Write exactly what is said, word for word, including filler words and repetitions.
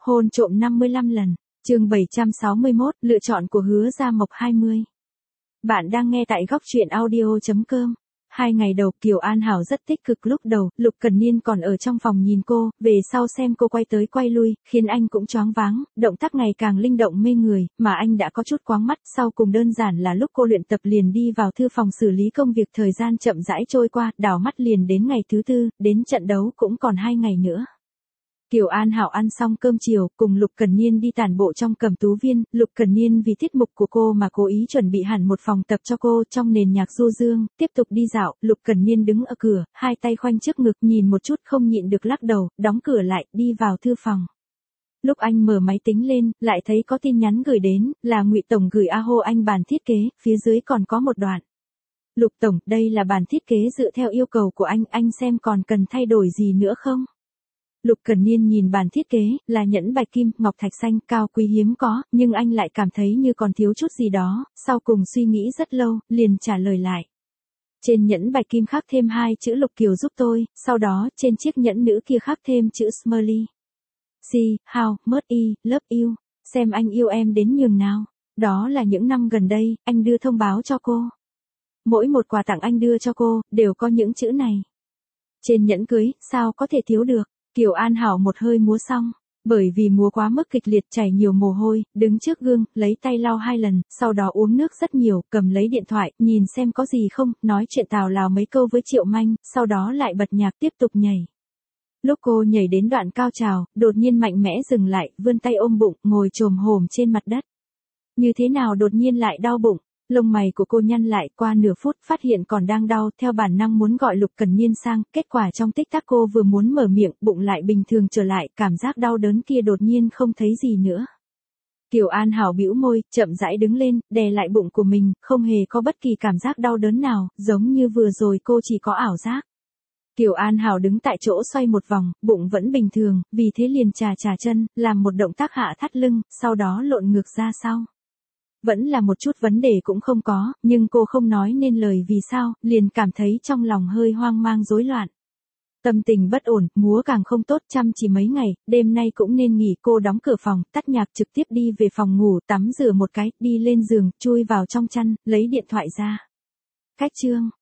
Hôn trộm năm mươi lăm lần. Chương bảy trăm sáu mươi mốt, lựa chọn của Hứa Gia Mộc hai mươi. Bạn đang nghe tại góc truyện audio chấm com. Hai ngày đầu Kiều An Hảo rất tích cực, lúc đầu, Lục Cần Niên còn ở trong phòng nhìn cô, về sau xem cô quay tới quay lui, khiến anh cũng choáng váng, động tác ngày càng linh động mê người, mà anh đã có chút quáng mắt, sau cùng đơn giản là lúc cô luyện tập liền đi vào thư phòng xử lý công việc, thời gian chậm rãi trôi qua, đảo mắt liền đến ngày thứ tư, đến trận đấu cũng còn hai ngày nữa. Kiều An Hảo ăn xong cơm chiều, cùng Lục Cần Niên đi tản bộ trong Cẩm Tú Viên, Lục Cần Niên vì tiết mục của cô mà cố ý chuẩn bị hẳn một phòng tập cho cô trong nền nhạc du dương, tiếp tục đi dạo, Lục Cần Niên đứng ở cửa, hai tay khoanh trước ngực nhìn một chút không nhịn được lắc đầu, đóng cửa lại, đi vào thư phòng. Lúc anh mở máy tính lên, lại thấy có tin nhắn gửi đến, là Ngụy Tổng gửi a hô anh bản thiết kế, phía dưới còn có một đoạn. Lục Tổng, đây là bản thiết kế dựa theo yêu cầu của anh, anh xem còn cần thay đổi gì nữa không? Lục Cần Niên nhìn bản thiết kế, là nhẫn bạch kim, ngọc thạch xanh, cao quý hiếm có, nhưng anh lại cảm thấy như còn thiếu chút gì đó, sau cùng suy nghĩ rất lâu, liền trả lời lại. Trên nhẫn bạch kim khắc thêm hai chữ Lục Kiều giúp tôi, sau đó, trên chiếc nhẫn nữ kia khắc thêm chữ Smiley. See, how, much I, love you, xem anh yêu em đến nhường nào. Đó là những năm gần đây, anh đưa thông báo cho cô. Mỗi một quà tặng anh đưa cho cô, đều có những chữ này. Trên nhẫn cưới, sao có thể thiếu được. Kiều An Hảo một hơi múa xong, bởi vì múa quá mức kịch liệt chảy nhiều mồ hôi, đứng trước gương, lấy tay lau hai lần, sau đó uống nước rất nhiều, cầm lấy điện thoại, nhìn xem có gì không, nói chuyện tào lào mấy câu với Triệu Manh, sau đó lại bật nhạc tiếp tục nhảy. Lúc cô nhảy đến đoạn cao trào, đột nhiên mạnh mẽ dừng lại, vươn tay ôm bụng, ngồi chồm hổm trên mặt đất. Như thế nào đột nhiên lại đau bụng? Lông mày của cô nhăn lại, qua nửa phút phát hiện còn đang đau, theo bản năng muốn gọi Lục Cần Niên sang, kết quả trong tích tắc cô vừa muốn mở miệng, bụng lại bình thường trở lại, cảm giác đau đớn kia đột nhiên không thấy gì nữa. Kiều An Hảo bĩu môi, chậm rãi đứng lên, đè lại bụng của mình, không hề có bất kỳ cảm giác đau đớn nào, giống như vừa rồi cô chỉ có ảo giác. Kiều An Hảo đứng tại chỗ xoay một vòng, bụng vẫn bình thường, vì thế liền chà chà chân, làm một động tác hạ thắt lưng, sau đó lộn ngược ra sau. Vẫn là một chút vấn đề cũng không có, nhưng cô không nói nên lời vì sao, liền cảm thấy trong lòng hơi hoang mang rối loạn. Tâm tình bất ổn, múa càng không tốt, chăm chỉ mấy ngày, đêm nay cũng nên nghỉ, cô đóng cửa phòng, tắt nhạc trực tiếp đi về phòng ngủ, tắm rửa một cái, đi lên giường, chui vào trong chăn, lấy điện thoại ra. Cách chương.